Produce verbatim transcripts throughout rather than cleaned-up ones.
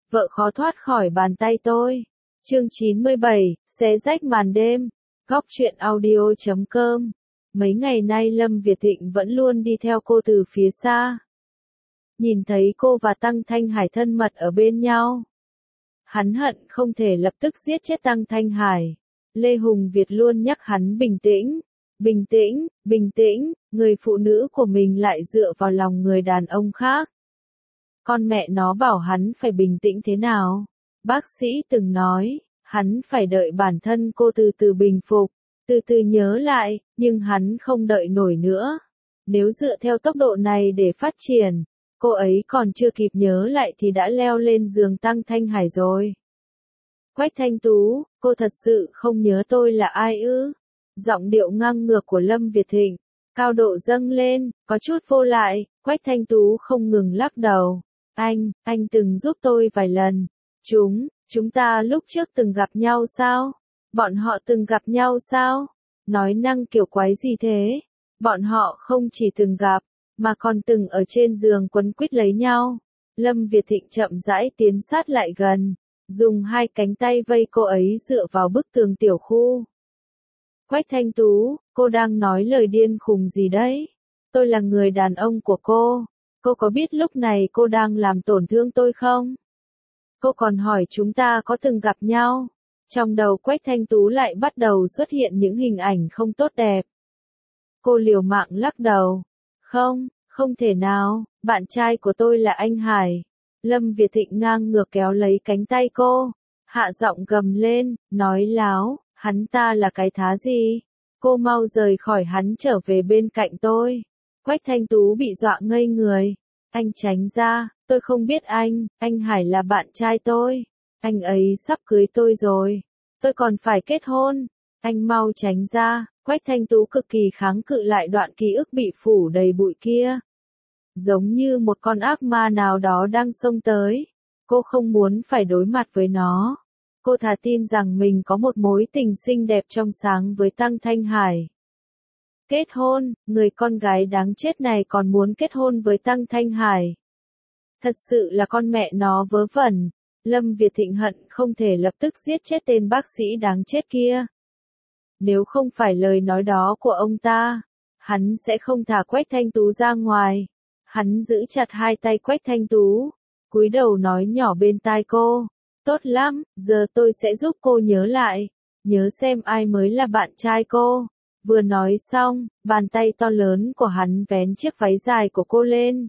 vợ khó thoát khỏi bàn tay tôi. Chương chín mươi bảy, xé rách màn đêm. Góc truyện audio chấm com. Mấy ngày nay Lâm Việt Thịnh vẫn luôn đi theo cô từ phía xa. Nhìn thấy cô và Tăng Thanh Hải thân mật ở bên nhau. Hắn hận không thể lập tức giết chết Tăng Thanh Hải. Lê Hùng Việt luôn nhắc hắn bình tĩnh. Bình tĩnh, bình tĩnh, người phụ nữ của mình lại dựa vào lòng người đàn ông khác. Con mẹ nó bảo hắn phải bình tĩnh thế nào? Bác sĩ từng nói, hắn phải đợi bản thân cô từ từ bình phục, từ từ nhớ lại, nhưng hắn không đợi nổi nữa. Nếu dựa theo tốc độ này để phát triển, cô ấy còn chưa kịp nhớ lại thì đã leo lên giường Tăng Thanh Hải rồi. Quách Thanh Tú, cô thật sự không nhớ tôi là ai ư? Giọng điệu ngang ngược của Lâm Việt Thịnh, cao độ dâng lên, có chút vô lại. Quách Thanh Tú không ngừng lắc đầu. Anh, anh từng giúp tôi vài lần. Chúng, chúng ta lúc trước từng gặp nhau sao? Bọn họ từng gặp nhau sao? Nói năng kiểu quái gì thế? Bọn họ không chỉ từng gặp, mà còn từng ở trên giường quấn quýt lấy nhau. Lâm Việt Thịnh chậm rãi tiến sát lại gần, dùng hai cánh tay vây cô ấy dựa vào bức tường tiểu khu. Quách Thanh Tú, cô đang nói lời điên khùng gì đấy? Tôi là người đàn ông của cô. Cô có biết lúc này cô đang làm tổn thương tôi không? Cô còn hỏi chúng ta có từng gặp nhau. Trong đầu Quách Thanh Tú lại bắt đầu xuất hiện những hình ảnh không tốt đẹp. Cô liều mạng lắc đầu. Không, không thể nào, bạn trai của tôi là anh Hải. Lâm Việt Thịnh ngang ngược kéo lấy cánh tay cô, hạ giọng gầm lên, nói láo, hắn ta là cái thá gì? Cô mau rời khỏi hắn trở về bên cạnh tôi. Quách Thanh Tú bị dọa ngây người. Anh tránh ra, tôi không biết anh, anh Hải là bạn trai tôi. Anh ấy sắp cưới tôi rồi. Tôi còn phải kết hôn. Anh mau tránh ra. Quách Thanh Tú cực kỳ kháng cự lại đoạn ký ức bị phủ đầy bụi kia. Giống như một con ác ma nào đó đang xông tới. Cô không muốn phải đối mặt với nó. Cô thà tin rằng mình có một mối tình xinh đẹp trong sáng với Tăng Thanh Hải. Kết hôn, người con gái đáng chết này còn muốn kết hôn với Tăng Thanh Hải. Thật sự là con mẹ nó vớ vẩn. Lâm Việt Thịnh hận không thể lập tức giết chết tên bác sĩ đáng chết kia. Nếu không phải lời nói đó của ông ta, hắn sẽ không thả Quách Thanh Tú ra ngoài. Hắn giữ chặt hai tay Quách Thanh Tú, cúi đầu nói nhỏ bên tai cô. Tốt lắm, giờ tôi sẽ giúp cô nhớ lại. Nhớ xem ai mới là bạn trai cô. Vừa nói xong, bàn tay to lớn của hắn vén chiếc váy dài của cô lên.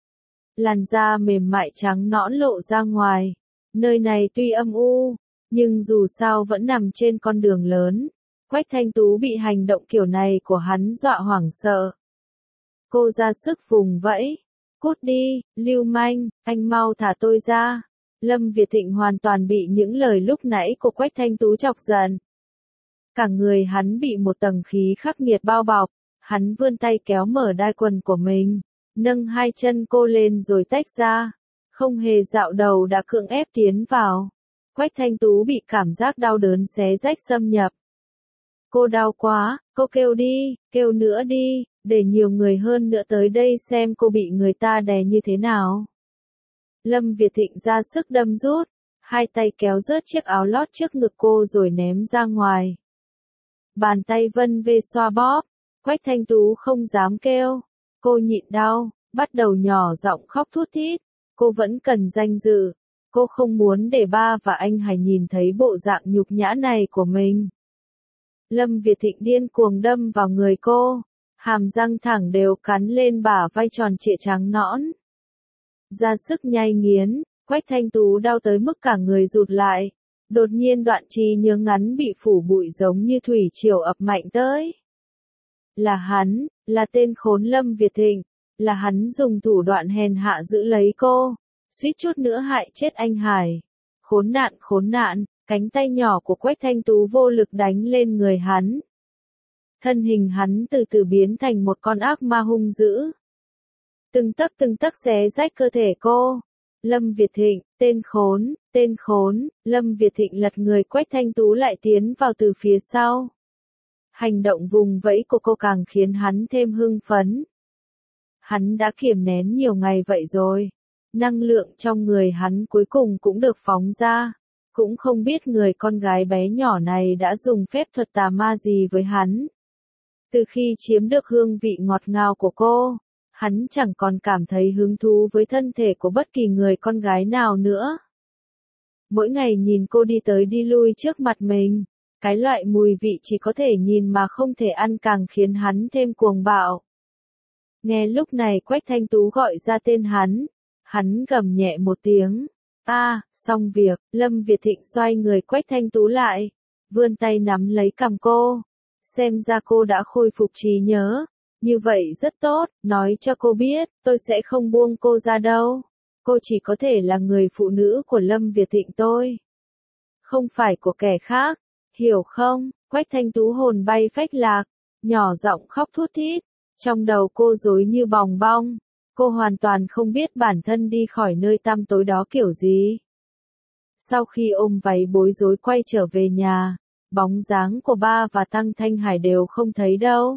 Làn da mềm mại trắng nõn lộ ra ngoài. Nơi này tuy âm u, nhưng dù sao vẫn nằm trên con đường lớn. Quách Thanh Tú bị hành động kiểu này của hắn dọa hoảng sợ. Cô ra sức vùng vẫy. Cút đi, lưu manh, anh mau thả tôi ra. Lâm Việt Thịnh hoàn toàn bị những lời lúc nãy của Quách Thanh Tú chọc giận. Cả người hắn bị một tầng khí khắc nghiệt bao bọc. Hắn vươn tay kéo mở đai quần của mình, nâng hai chân cô lên rồi tách ra. Không hề dạo đầu đã cưỡng ép tiến vào. Quách Thanh Tú bị cảm giác đau đớn xé rách xâm nhập. Cô đau quá, cô kêu đi, kêu nữa đi, để nhiều người hơn nữa tới đây xem cô bị người ta đè như thế nào. Lâm Việt Thịnh ra sức đâm rút, hai tay kéo rớt chiếc áo lót trước ngực cô rồi ném ra ngoài. Bàn tay vân vê xoa bóp, Quách Thanh Tú không dám kêu. Cô nhịn đau, bắt đầu nhỏ giọng khóc thút thít. Cô vẫn cần danh dự. Cô không muốn để ba và anh Hải nhìn thấy bộ dạng nhục nhã này của mình. Lâm Việt Thịnh điên cuồng đâm vào người cô. Hàm răng thẳng đều cắn lên bả vai tròn trịa trắng nõn. Ra sức nhai nghiến, Quách Thanh Tú đau tới mức cả người rụt lại. Đột nhiên đoạn trí nhớ ngắn bị phủ bụi giống như thủy triều ập mạnh tới. Là hắn, là tên khốn Lâm Việt Thịnh, là hắn dùng thủ đoạn hèn hạ giữ lấy cô, suýt chút nữa hại chết anh Hải. Khốn nạn khốn nạn, cánh tay nhỏ của Quách Thanh Tú vô lực đánh lên người hắn. Thân hình hắn từ từ biến thành một con ác ma hung dữ. Từng tấc từng tấc xé rách cơ thể cô. Lâm Việt Thịnh, tên khốn, tên khốn, Lâm Việt Thịnh lật người Quách Thanh Tú lại tiến vào từ phía sau. Hành động vùng vẫy của cô càng khiến hắn thêm hưng phấn. Hắn đã kiềm nén nhiều ngày vậy rồi. Năng lượng trong người hắn cuối cùng cũng được phóng ra. Cũng không biết người con gái bé nhỏ này đã dùng phép thuật tà ma gì với hắn. Từ khi chiếm được hương vị ngọt ngào của cô, hắn chẳng còn cảm thấy hứng thú với thân thể của bất kỳ người con gái nào nữa. Mỗi ngày nhìn cô đi tới đi lui trước mặt mình, cái loại mùi vị chỉ có thể nhìn mà không thể ăn càng khiến hắn thêm cuồng bạo. Nghe lúc này Quách Thanh Tú gọi ra tên hắn, hắn gầm nhẹ một tiếng. A, à, xong việc, Lâm Việt Thịnh xoay người Quách Thanh Tú lại, vươn tay nắm lấy cằm cô. Xem ra cô đã khôi phục trí nhớ. Như vậy rất tốt, nói cho cô biết, tôi sẽ không buông cô ra đâu. Cô chỉ có thể là người phụ nữ của Lâm Việt Thịnh tôi. Không phải của kẻ khác, hiểu không? Quách Thanh Tú hồn bay phách lạc, nhỏ giọng khóc thút thít. Trong đầu cô rối như bòng bong. Cô hoàn toàn không biết bản thân đi khỏi nơi tăm tối đó kiểu gì. Sau khi ôm váy bối rối quay trở về nhà, bóng dáng của ba và Tăng Thanh Hải đều không thấy đâu.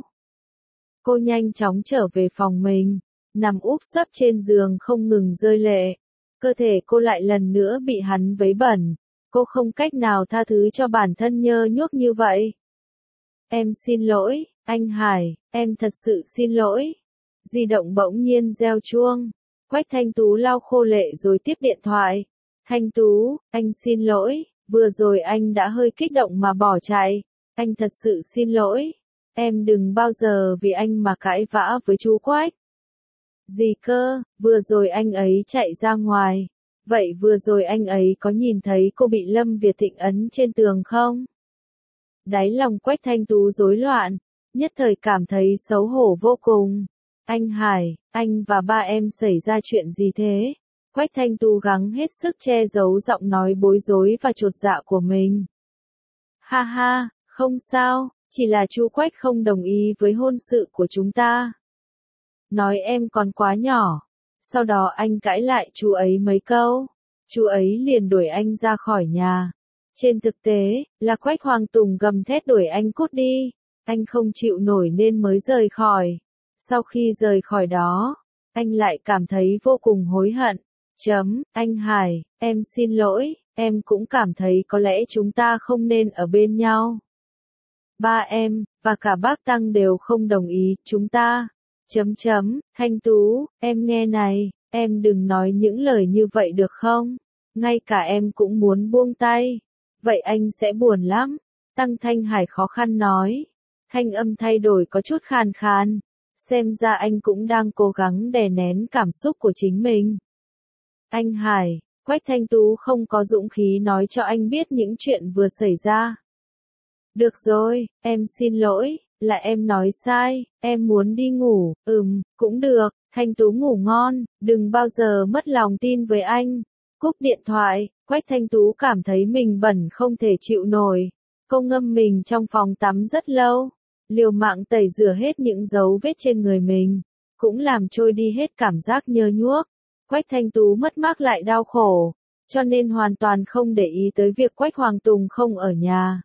Cô nhanh chóng trở về phòng mình, nằm úp sấp trên giường không ngừng rơi lệ. Cơ thể cô lại lần nữa bị hắn vấy bẩn. Cô không cách nào tha thứ cho bản thân nhơ nhuốc như vậy. Em xin lỗi, anh Hải, em thật sự xin lỗi. Di động bỗng nhiên reo chuông. Quách Thanh Tú lau khô lệ rồi tiếp điện thoại. Thanh Tú, anh xin lỗi, vừa rồi anh đã hơi kích động mà bỏ chạy. Anh thật sự xin lỗi. Em đừng bao giờ vì anh mà cãi vã với chú Quách. Gì cơ, vừa rồi anh ấy chạy ra ngoài. Vậy vừa rồi anh ấy có nhìn thấy cô bị Lâm Việt Thịnh ấn trên tường không? Đáy lòng Quách Thanh Tú rối loạn, nhất thời cảm thấy xấu hổ vô cùng. Anh Hải, anh và ba em xảy ra chuyện gì thế? Quách Thanh Tú gắng hết sức che giấu giọng nói bối rối và chột dạ của mình. Ha ha, không sao, chỉ là chú Quách không đồng ý với hôn sự của chúng ta. Nói em còn quá nhỏ. Sau đó anh cãi lại chú ấy mấy câu. Chú ấy liền đuổi anh ra khỏi nhà. Trên thực tế, là Quách Hoàng Tùng gầm thét đuổi anh cút đi. Anh không chịu nổi nên mới rời khỏi. Sau khi rời khỏi đó, anh lại cảm thấy vô cùng hối hận. Chấm, anh Hải, em xin lỗi, em cũng cảm thấy có lẽ chúng ta không nên ở bên nhau. Ba em, và cả bác Tăng đều không đồng ý, chúng ta. Chấm chấm, Thanh Tú, em nghe này, em đừng nói những lời như vậy được không? Ngay cả em cũng muốn buông tay. Vậy anh sẽ buồn lắm. Tăng Thanh Hải khó khăn nói. Thanh âm thay đổi có chút khàn khàn. Xem ra anh cũng đang cố gắng đè nén cảm xúc của chính mình. Anh Hải, Quách Thanh Tú không có dũng khí nói cho anh biết những chuyện vừa xảy ra. Được rồi, em xin lỗi, là em nói sai, em muốn đi ngủ, ừm, cũng được, Thanh Tú ngủ ngon, đừng bao giờ mất lòng tin với anh. Cúp điện thoại, Quách Thanh Tú cảm thấy mình bẩn không thể chịu nổi. Cô ngâm mình trong phòng tắm rất lâu, liều mạng tẩy rửa hết những dấu vết trên người mình, cũng làm trôi đi hết cảm giác nhơ nhuốc. Quách Thanh Tú mất mát lại đau khổ, cho nên hoàn toàn không để ý tới việc Quách Hoàng Tùng không ở nhà.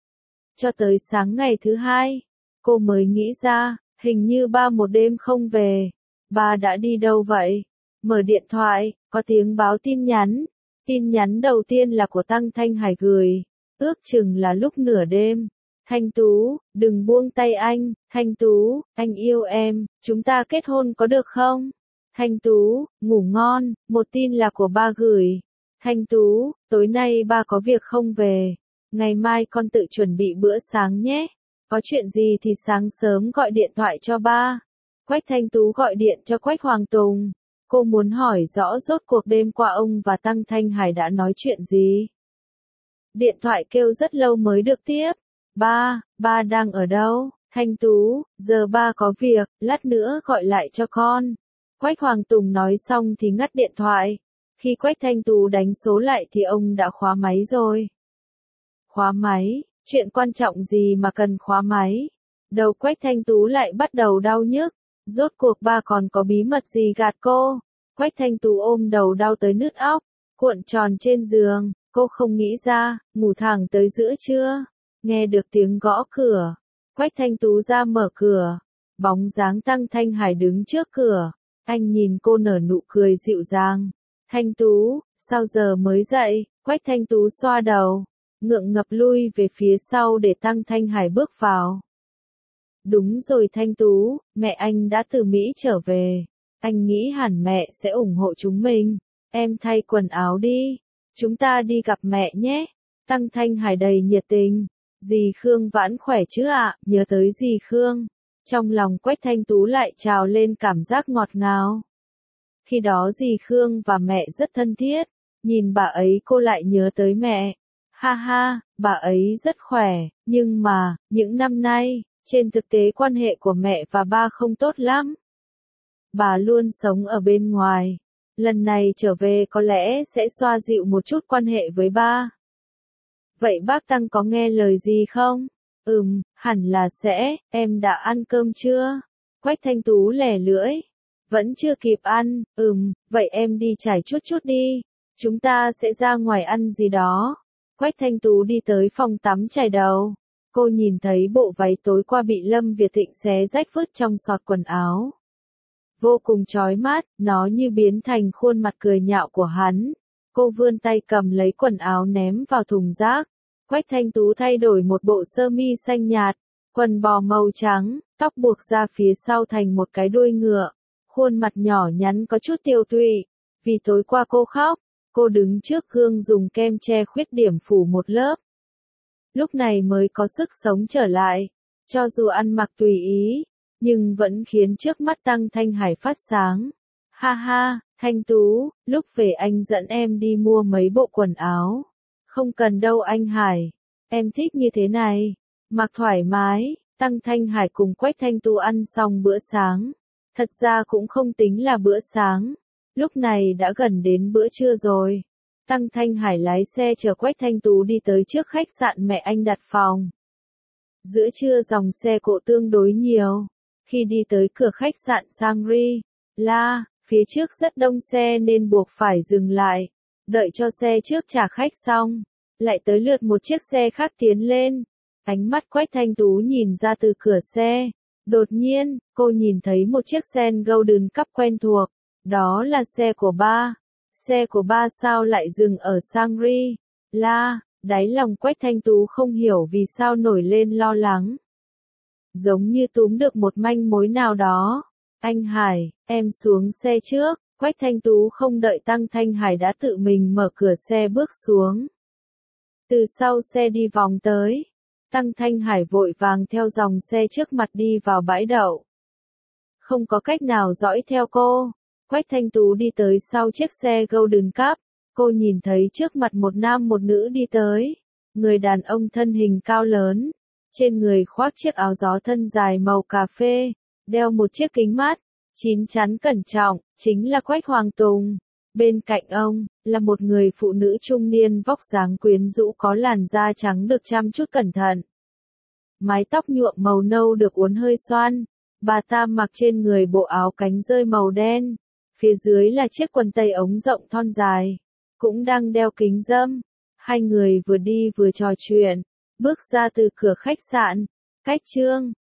Cho tới sáng ngày thứ hai, cô mới nghĩ ra, hình như ba một đêm không về. Ba đã đi đâu vậy? Mở điện thoại, có tiếng báo tin nhắn. Tin nhắn đầu tiên là của Tăng Thanh Hải gửi, ước chừng là lúc nửa đêm. Thanh Tú, đừng buông tay anh, Thanh Tú, anh yêu em, chúng ta kết hôn có được không? Thanh Tú, ngủ ngon, một tin là của ba gửi. Thanh Tú, tối nay ba có việc không về, ngày mai con tự chuẩn bị bữa sáng nhé. Có chuyện gì thì sáng sớm gọi điện thoại cho ba. Quách Thanh Tú gọi điện cho Quách Hoàng Tùng. Cô muốn hỏi rõ rốt cuộc đêm qua ông và Tăng Thanh Hải đã nói chuyện gì. Điện thoại kêu rất lâu mới được tiếp. Ba, ba đang ở đâu? Thanh Tú, giờ ba có việc, lát nữa gọi lại cho con. Quách Hoàng Tùng nói xong thì ngắt điện thoại. Khi Quách Thanh Tú đánh số lại thì ông đã khóa máy rồi. Khóa máy, chuyện quan trọng gì mà cần khóa máy? Đầu Quách Thanh Tú lại bắt đầu đau nhức. Rốt cuộc ba còn có bí mật gì gạt cô? Quách Thanh Tú ôm đầu đau tới nứt óc, cuộn tròn trên giường, cô không nghĩ ra, ngủ thẳng tới giữa trưa. Nghe được tiếng gõ cửa, Quách Thanh Tú ra mở cửa, bóng dáng Tăng Thanh Hải đứng trước cửa, anh nhìn cô nở nụ cười dịu dàng, Thanh Tú, sao giờ mới dậy? Quách Thanh Tú xoa đầu, ngượng ngập lui về phía sau để Tăng Thanh Hải bước vào. Đúng rồi Thanh Tú, mẹ anh đã từ Mỹ trở về. Anh nghĩ hẳn mẹ sẽ ủng hộ chúng mình. Em thay quần áo đi. Chúng ta đi gặp mẹ nhé. Tăng Thanh Hải đầy nhiệt tình. Dì Khương vẫn khỏe chứ ạ? Nhớ tới dì Khương. Trong lòng Quách Thanh Tú lại trào lên cảm giác ngọt ngào. Khi đó dì Khương và mẹ rất thân thiết. Nhìn bà ấy cô lại nhớ tới mẹ. Ha ha, bà ấy rất khỏe, nhưng mà, những năm nay, trên thực tế quan hệ của mẹ và ba không tốt lắm. Bà luôn sống ở bên ngoài. Lần này trở về có lẽ sẽ xoa dịu một chút quan hệ với ba. Vậy bác Tăng có nghe lời gì không? Ừm, hẳn là sẽ. Em đã ăn cơm chưa? Quách Thanh Tú lẻ lưỡi. Vẫn chưa kịp ăn. Ừm, vậy em đi trải chút chút đi. Chúng ta sẽ ra ngoài ăn gì đó. Quách Thanh Tú đi tới phòng tắm chải đầu. Cô nhìn thấy bộ váy tối qua bị Lâm Việt Thịnh xé rách vứt trong xọt quần áo. Vô cùng chói mắt, nó như biến thành khuôn mặt cười nhạo của hắn. Cô vươn tay cầm lấy quần áo ném vào thùng rác. Quách Thanh Tú thay đổi một bộ sơ mi xanh nhạt, quần bò màu trắng, tóc buộc ra phía sau thành một cái đuôi ngựa. Khuôn mặt nhỏ nhắn có chút tiều tụy, vì tối qua cô khóc. Cô đứng trước gương dùng kem che khuyết điểm phủ một lớp. Lúc này mới có sức sống trở lại. Cho dù ăn mặc tùy ý, nhưng vẫn khiến trước mắt Tăng Thanh Hải phát sáng. Ha ha, Thanh Tú, lúc về anh dẫn em đi mua mấy bộ quần áo. Không cần đâu anh Hải. Em thích như thế này. Mặc thoải mái. Tăng Thanh Hải cùng Quách Thanh Tú ăn xong bữa sáng. Thật ra cũng không tính là bữa sáng. Lúc này đã gần đến bữa trưa rồi. Tăng Thanh Hải lái xe chở Quách Thanh Tú đi tới trước khách sạn mẹ anh đặt phòng. Giữa trưa dòng xe cộ tương đối nhiều. Khi đi tới cửa khách sạn Shangri-La, phía trước rất đông xe nên buộc phải dừng lại. Đợi cho xe trước trả khách xong, lại tới lượt một chiếc xe khác tiến lên. Ánh mắt Quách Thanh Tú nhìn ra từ cửa xe. Đột nhiên, cô nhìn thấy một chiếc xe Golden Cup quen thuộc. Đó là xe của ba. Xe của ba sao lại dừng ở Shangri-La? Đáy lòng Quách Thanh Tú không hiểu vì sao nổi lên lo lắng. Giống như túm được một manh mối nào đó. Anh Hải, em xuống xe trước. Quách Thanh Tú không đợi Tăng Thanh Hải đã tự mình mở cửa xe bước xuống. Từ sau xe đi vòng tới. Tăng Thanh Hải vội vàng theo dòng xe trước mặt đi vào bãi đậu. Không có cách nào dõi theo cô. Quách Thanh Tú đi tới sau chiếc xe Golden Cup. Cô nhìn thấy trước mặt một nam một nữ đi tới. Người đàn ông thân hình cao lớn. Trên người khoác chiếc áo gió thân dài màu cà phê. Đeo một chiếc kính mát. Chín chắn cẩn trọng, chính là Quách Hoàng Tùng. Bên cạnh ông, là một người phụ nữ trung niên vóc dáng quyến rũ có làn da trắng được chăm chút cẩn thận. Mái tóc nhuộm màu nâu được uốn hơi xoăn. Bà ta mặc trên người bộ áo cánh rơi màu đen. Phía dưới là chiếc quần tây ống rộng thon dài. Cũng đang đeo kính râm. Hai người vừa đi vừa trò chuyện. Bước ra từ cửa khách sạn. Cách Trương,